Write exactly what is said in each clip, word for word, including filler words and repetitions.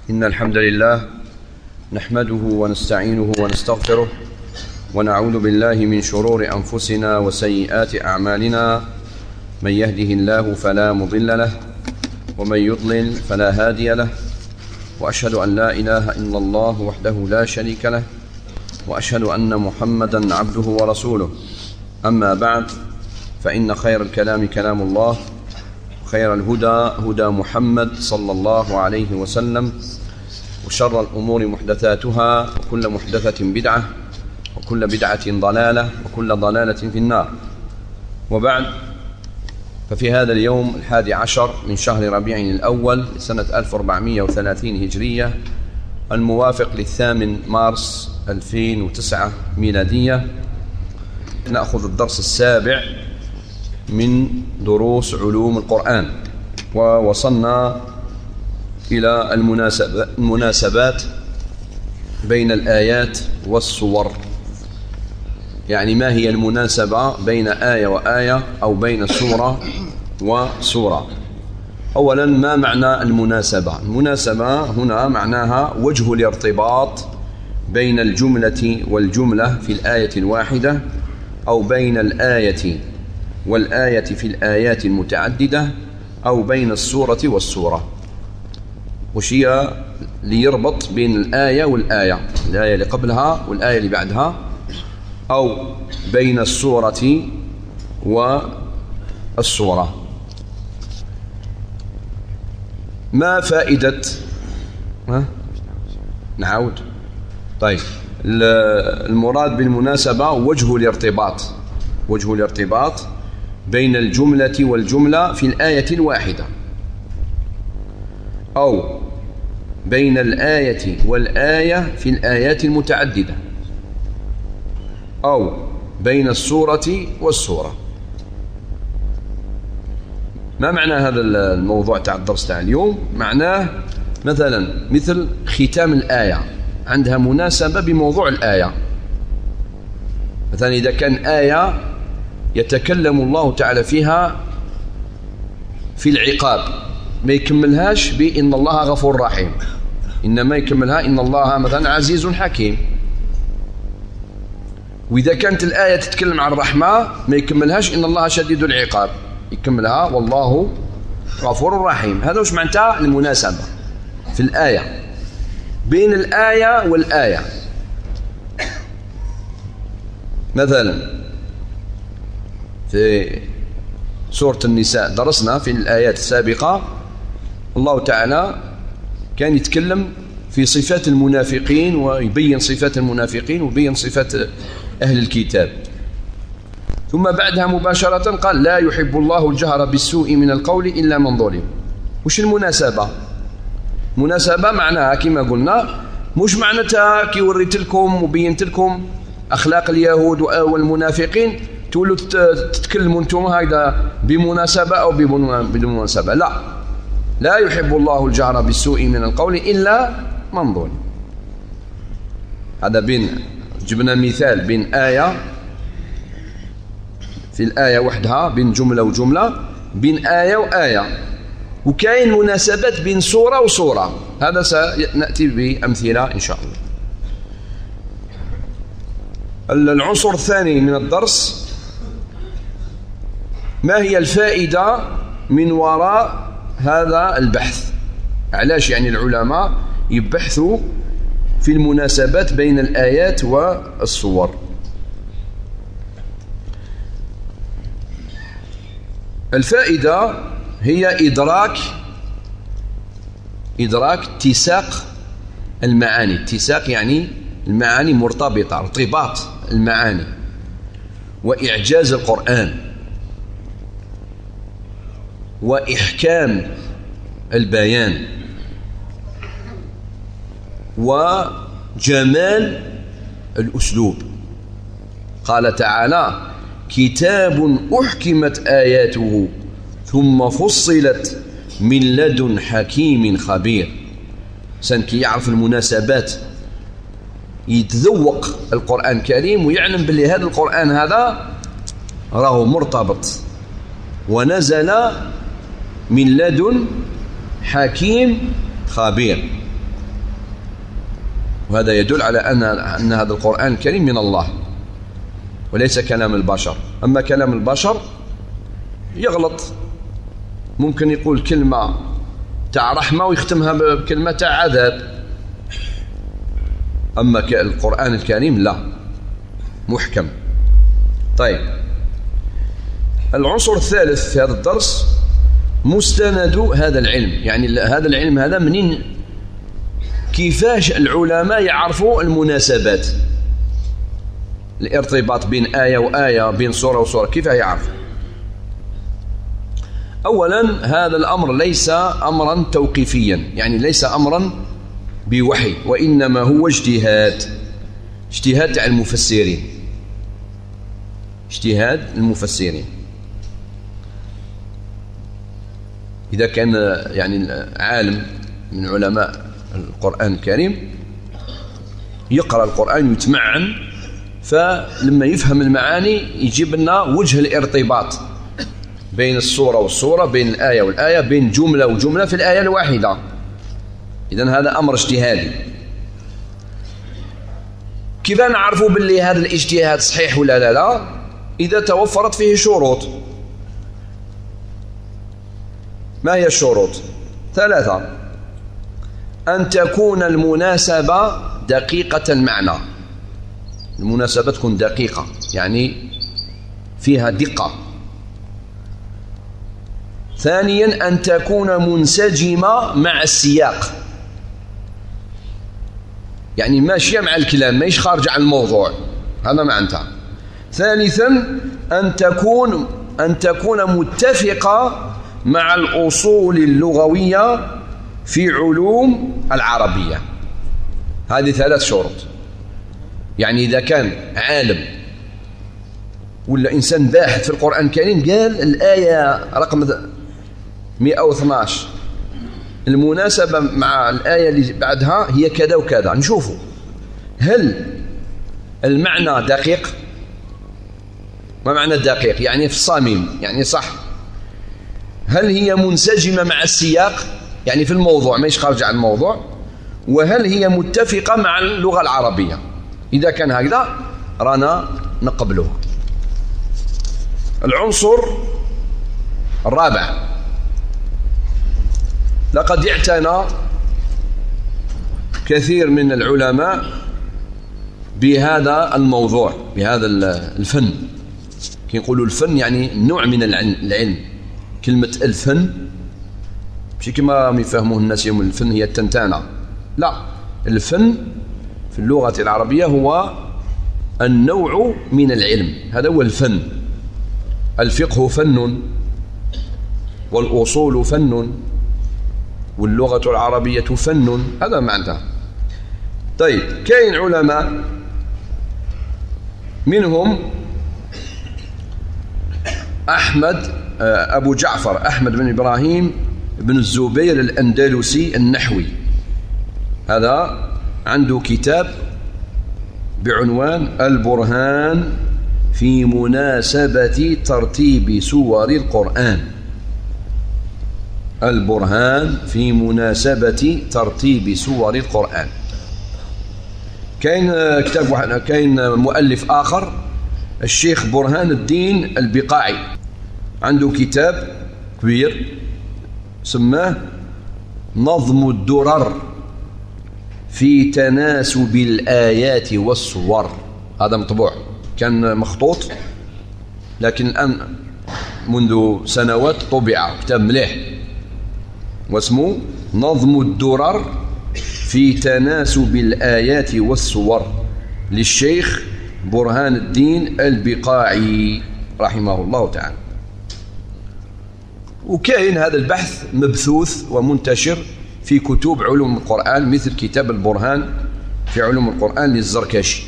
إن الحمد لله نحمده ونستعينه ونستغفره ونعوذ بالله من شرور أنفسنا وسيئات أعمالنا. من يهده الله فلا مضل له ومن يضلل فلا هادي له، وأشهد أن لا إله إلا الله وحده لا شريك له، وأشهد أن محمدا عبده ورسوله. أما بعد، فإن خير الكلام كلام الله، خير الهدى هدى محمد صلى الله عليه وسلم، وشر الأمور محدثاتها، وكل محدثة بدعة، وكل بدعة ضلالة، وكل ضلالة في النار. وبعد، ففي هذا اليوم الحادي عشر من شهر ربيع الأول سنة ألف وأربعمائة وثلاثين هجرية، الموافق للثامن مارس ألفين وتسعة ميلادية، نأخذ الدرس السابع من دروس علوم القرآن، ووصلنا إلى المناسبات بين الآيات والصور. يعني ما هي المناسبة بين آية وآية أو بين سورة وسورة؟ أولا، ما معنى المناسبة؟ المناسبة هنا معناها وجه الارتباط بين الجملة والجملة في الآية الواحدة، أو بين الآية والآية في الآيات المتعددة، أو بين السورة والسورة. وش هي اللي يربط بين الآية والآية؟ الآية اللي قبلها والآية اللي بعدها، أو بين السورة والسورة. ما فائدة ها؟ نعود. طيب، المراد بالمناسبة وجه الارتباط، وجه الارتباط بين الجملة والجملة في الآية الواحدة، أو بين الآية والآية في الآيات المتعددة، أو بين السورة والسورة. ما معنى هذا الموضوع تاع الدرس تاع اليوم؟ معناه مثلا مثل ختام الآية عندها مناسبة بموضوع الآية. مثلا إذا كان آية يتكلم الله تعالى فيها في العقاب، ما يكملهاش بإن الله غفور رحيم، إنما يكملها إن الله مثلا عزيز حكيم. وإذا كانت الآية تتكلم عن الرحمة، ما يكملهاش إن الله شديد العقاب، يكملها والله غفور رحيم. هذا وش معناتها المناسبة في الآية بين الآية والآية. مثلا في سورة النساء درسنا في الآيات السابقة الله تعالى كان يتكلم في صفات المنافقين، ويبين صفات المنافقين ويبين صفات أهل الكتاب. ثم بعدها مباشرة قال لا يحب الله الجهر بالسوء من القول إلا من ظلم. وش المناسبة؟ مناسبة معناها كما قلنا، مش معناتها كي وريت لكم وبينت لكم أخلاق اليهود والمنافقين تقولوا تتكلموا انتم هذا بمناسبة أو بدون مناسبة. لا، لا يحب الله الجهر بالسوء من القول إلا من ظلم. هذا بين جبنا مثال بين آية في الآية وحدها، بين جملة وجملة، بين آية وآية، وكاين مناسبات بين سورة وسورة. هذا سنأتي بأمثلة إن شاء الله. العنصر الثاني من الدرس، ما هي الفائدة من وراء هذا البحث؟ علاش يعني العلماء يبحثوا في المناسبات بين الآيات والصور؟ الفائدة هي إدراك إدراك اتساق المعاني. اتساق يعني المعاني مرتبطة، ارتباط المعاني، وإعجاز القرآن، وإحكام البيان، وجمال الأسلوب. قال تعالى كتاب أحكمت آياته ثم فصلت من لدن حكيم خبير. سنكي يعرف المناسبات، يتذوق القرآن الكريم ويعلم باللي هذا القرآن هذا راه مرتبط ونزل من لدن حكيم خبير. وهذا يدل على أن أن هذا القرآن الكريم من الله وليس كلام البشر. أما كلام البشر يغلط، ممكن يقول كلمة تاع رحمة ويختمها بكلمة تاع عذاب. أما القرآن الكريم لا، محكم. طيب، العنصر الثالث في هذا الدرس مستند هذا العلم. يعني هذا العلم هذا منين، كيفاش العلماء يعرفوا المناسبات، الارتباط بين آية وآية، بين سورة وسورة، كيف يعرفوا؟ أولا، هذا الأمر ليس أمرا توقيفيا، يعني ليس أمرا بوحي، وإنما هو اجتهاد اجتهاد تاع المفسرين اجتهاد المفسرين. إذا كان يعني عالم من علماء القرآن الكريم يقرأ القرآن ويتمعن، فلما يفهم المعاني يجيب لنا وجه الارتباط بين السورة والسورة، بين الآية والآية، بين جملة وجملة في الآية الواحدة. إذن هذا أمر اجتهادي. كيف نعرفوا باللي هذا الاجتهاد صحيح ولا لا لا؟ إذا توفرت فيه شروط. ما هي الشروط؟ ثلاثة: أن تكون المناسبة دقيقة المعنى، المناسبة تكون دقيقة يعني فيها دقة. ثانيا: أن تكون منسجمة مع السياق، يعني ماشية مع الكلام، ماهيش خارجة عن الموضوع، هذا معناتها. ثالثا: أن تكون أن تكون متفقة مع الأصول اللغوية في علوم العربية. هذه ثلاث شروط. يعني إذا كان عالم ولا إنسان باحث في القرآن الكريم قال الآية رقم مئة واثناش المناسبة مع الآية اللي بعدها هي كذا وكذا، نشوفوا هل المعنى دقيق. ما معنى دقيق؟ يعني في الصميم، يعني صح. هل هي منسجمة مع السياق، يعني في الموضوع ماهيش خارجة عن الموضوع. وهل هي متفقة مع اللغة العربية. إذا كان هكذا رانا نقبله. العنصر الرابع: لقد اعتنى كثير من العلماء بهذا الموضوع، بهذا الفن. كي نقولوا الفن يعني نوع من العلم. كلمة الفن ماشي كما يفهموه الناس يوم الفن هي التنتانة، لا، الفن في اللغة العربية هو النوع من العلم، هذا هو الفن. الفقه فن، والأصول فن، واللغة العربية فن، هذا معناه. طيب، كاين علماء منهم أحمد أبو جعفر أحمد بن إبراهيم بن الزبير الأندلسي النحوي، هذا عنده كتاب بعنوان البرهان في مناسبة ترتيب سور القرآن. البرهان في مناسبة ترتيب سور القرآن. كاين كتاب واحد، كاين مؤلف آخر الشيخ برهان الدين البقاعي، عنده كتاب كبير سماه نظم الدرر في تناسب الآيات والصور. هذا مطبوع، كان مخطوط لكن الآن منذ سنوات طبع، كتاب مليح واسمه نظم الدرر في تناسب الآيات والصور للشيخ برهان الدين البقاعي رحمه الله تعالى. وكاين هذا البحث مبثوث ومنتشر في كتب علوم القرآن، مثل كتاب البرهان في علوم القرآن للزركشي.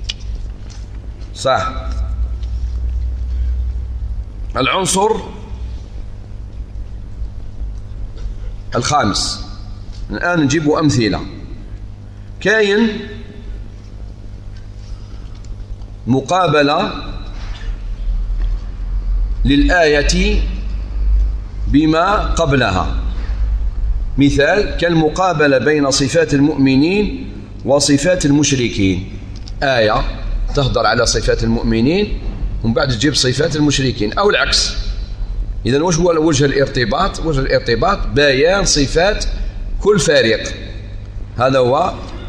صح. العنصر الخامس، الآن نجيب أمثلة. كاين مقابلة للآية بما قبلها، مثال كالمقابلة بين صفات المؤمنين وصفات المشركين. آية تهضر على صفات المؤمنين ومن بعد تجيب صفات المشركين أو العكس. إذن وش هو وجه الارتباط؟ وجه الارتباط بيان صفات كل فريق، هذا هو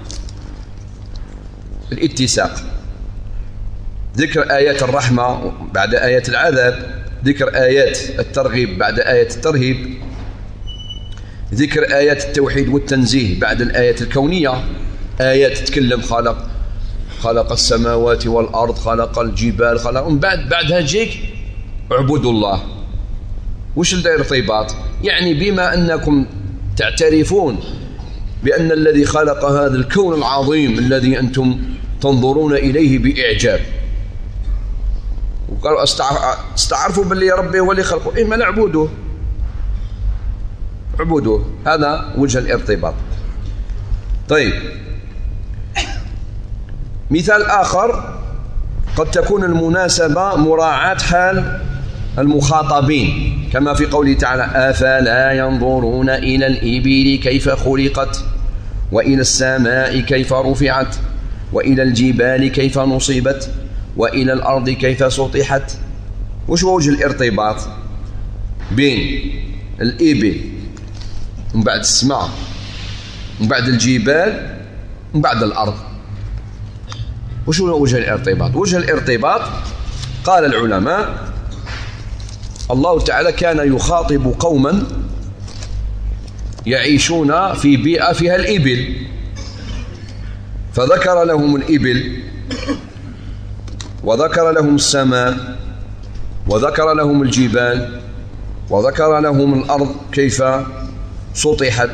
الاتساق. ذكر آيات الرحمة بعد آيات العذاب، ذكر آيات الترغيب بعد آيات الترهيب، ذكر آيات التوحيد والتنزيه بعد الآيات الكونية، آيات تتكلم خلق خلق السماوات والأرض، خلق الجبال، خلق من بعد بعدها تجيك اعبدوا الله. وش الارتباط؟ يعني بما أنكم تعترفون بأن الذي خلق هذا الكون العظيم الذي أنتم تنظرون إليه بإعجاب، وقالوا استعرفوا باللي ربي هو اللي خلقه، إما نعبدوه عبدوه. هذا وجه الارتباط. طيب، مثال آخر قد تكون المناسبة مراعاة حال المخاطبين، كما في قوله تعالى أفلا ينظرون إلى الإبل كيف خلقت وإلى السماء كيف رفعت وإلى الجبال كيف نصبت وإلى الأرض كيف سطحت. وش هو وجه الارتباط بين الإبل ومن بعد السماء ومن بعد الجبال ومن بعد الأرض؟ وش هو وجه الارتباط؟ وجه الارتباط قال العلماء الله تعالى كان يخاطب قوما يعيشون في بيئة فيها الإبل، فذكر لهم الإبل وذكر لهم السماء وذكر لهم الجبال وذكر لهم الأرض كيف سطحت،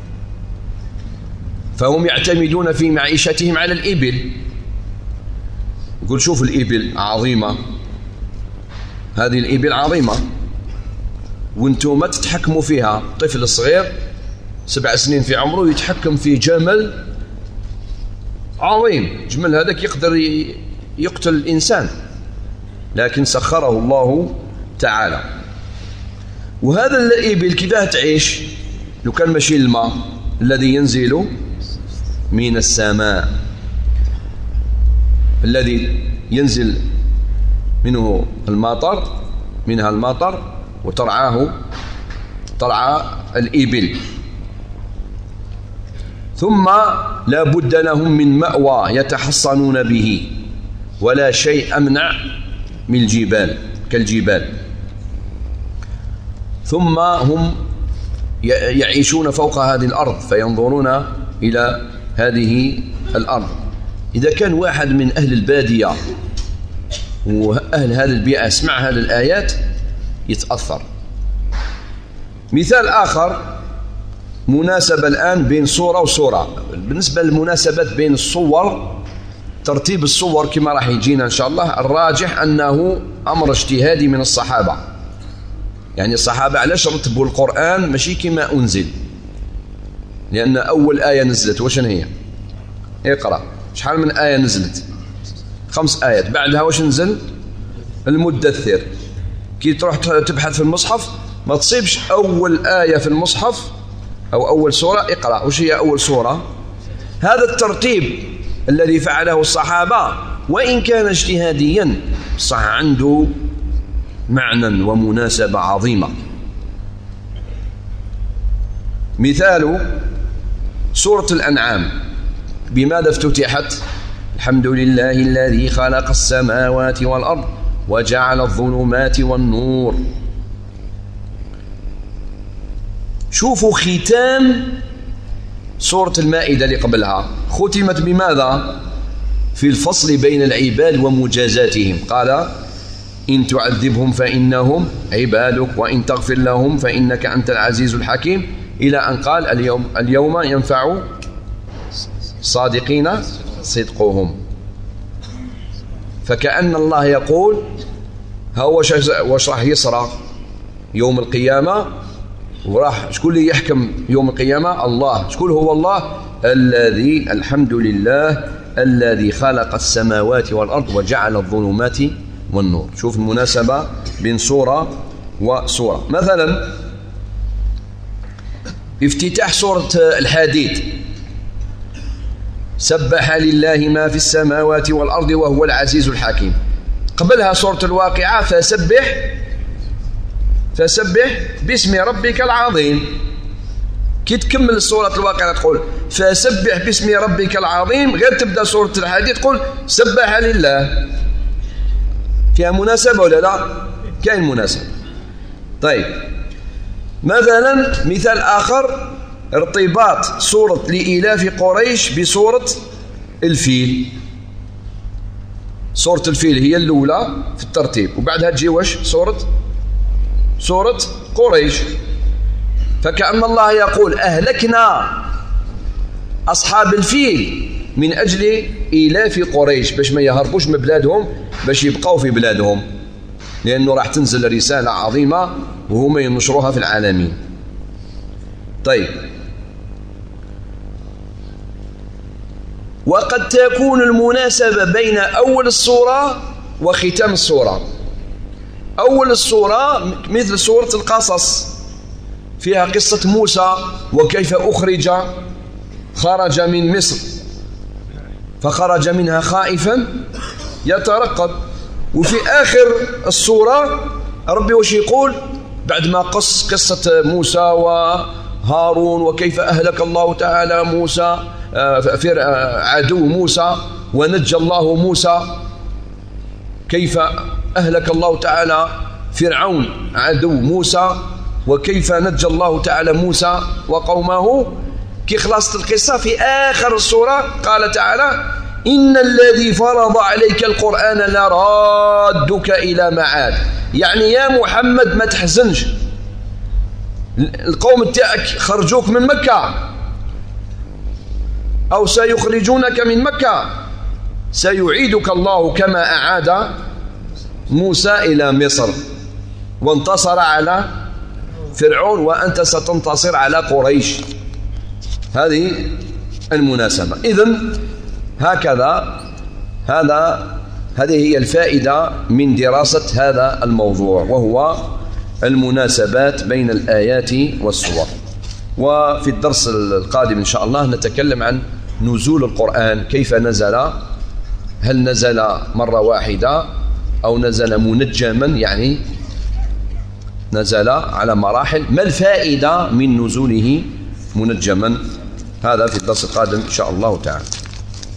فهم يعتمدون في معيشتهم على الإبل. يقول شوف الإبل عظيمة، هذه الإبل عظيمة وانتم ما تتحكموا فيها. طفل صغير سبع سنين في عمره يتحكم في جمل عظيم، جمل هذاك يقدر يقتل الإنسان، لكن سخره الله تعالى. وهذا الإبل كيفاه تعيش لو كان ماشي الماء الذي ينزل من السماء، الذي ينزل منه المطر منها المطر وترعاه ترعى الإبل. ثم لا بد لهم من مأوى يتحصنون به، ولا شيء أمنع من الجبال كالجبال. ثم هم يعيشون فوق هذه الأرض فينظرون إلى هذه الأرض. إذا كان واحد من أهل البادية وأهل هذه البيئة اسمع هذه الآيات يتأثر. مثال آخر مناسبة الآن بين صورة وصورة. بالنسبة للمناسبات بين الصور، ترتيب الصور كما راح يجينا إن شاء الله، الراجح أنه أمر اجتهادي من الصحابة. يعني الصحابة علاش رتبوا القرآن ماشي كما أنزل؟ لأن أول آية نزلت وش هي؟ اقرأ. شحال من آية نزلت؟ خمس آيات. بعدها وش نزل؟ المدثر. كي تروح تبحث في المصحف ما تصيبش أول آية في المصحف أو أول سورة اقرأ. وش هي أول سورة؟ هذا الترتيب الذي فعله الصحابة وإن كان اجتهاديا صح عنده معنى ومناسبة عظيمة. مثال سورة الأنعام بماذا افتتحت؟ الحمد لله الذي خلق السماوات والأرض وجعل الظلمات والنور. شوفوا ختام سورة المائدة اللي قبلها ختمت بماذا؟ في الفصل بين العباد ومجازاتهم. قال إن تعذبهم فإنهم عبادك وإن تغفر لهم فإنك أنت العزيز الحكيم، إلى أن قال اليوم اليوم ينفع صادقين صدقهم. فكأن الله يقول هو واش راح يصرى يوم القيامة، وراح شكون اللي يحكم يوم القيامة؟ الله. شكون هو الله؟ الذي الحمد لله الذي خلق السماوات والأرض وجعل الظلمات والنور. شوف المناسبة بين سورة وسورة. مثلا افتتاح سورة الحديد سبح لله ما في السماوات والأرض وهو العزيز الحكيم. قبلها سورة الواقعة فسبح فسبح باسم ربك العظيم. كي تكمل سورة الواقعة تقول فسبح باسم ربك العظيم، غير تبدأ سورة الحديد تقول سبح لله. فيها مناسبة ولا لا؟ كاين مناسبة. طيب مثلا مثال آخر ارتباط سورة لإيلاف قريش بسورة الفيل. سورة الفيل هي الأولى في الترتيب، وبعدها تجي واش؟ سورة سورة قريش. فكأن الله يقول أهلكنا أصحاب الفيل من أجل إيلاف قريش، باش ما يهربوش من بلادهم، باش يبقوا في بلادهم، لأنه راح تنزل رسالة عظيمة وهم ينشروها في العالمين. طيب وقد تكون المناسبة بين أول السورة وختام السورة. أول السورة مثل سورة القصص، فيها قصة موسى وكيف أخرج خرج من مصر فخرج منها خائفا يترقب. وفي آخر السورة ربي وش يقول بعد ما قص قصة موسى وهارون وكيف أهلك الله تعالى موسى عدو موسى ونجى الله موسى، كيف أهلك الله تعالى فرعون عدو موسى وكيف نجى الله تعالى موسى وقومه. كي خلصت القصة في آخر السورة قال تعالى إن الذي فرض عليك القرآن لرادك إلى معاد. يعني يا محمد ما تحزنش، القوم تاعك خرجوك من مكة أو سيخرجونك من مكة، سيعيدك الله كما أعاد موسى إلى مصر وانتصر على فرعون، وأنت ستنتصر على قريش. هذه المناسبة. إذن هكذا هذا هذه هي الفائدة من دراسة هذا الموضوع، وهو المناسبات بين الآيات والسور. وفي الدرس القادم إن شاء الله نتكلم عن نزول القرآن، كيف نزل، هل نزل مرة واحدة أو نزل منجما، يعني نزل على مراحل، ما الفائدة من نزوله منجما. هذا في الدرس القادم إن شاء الله تعالى.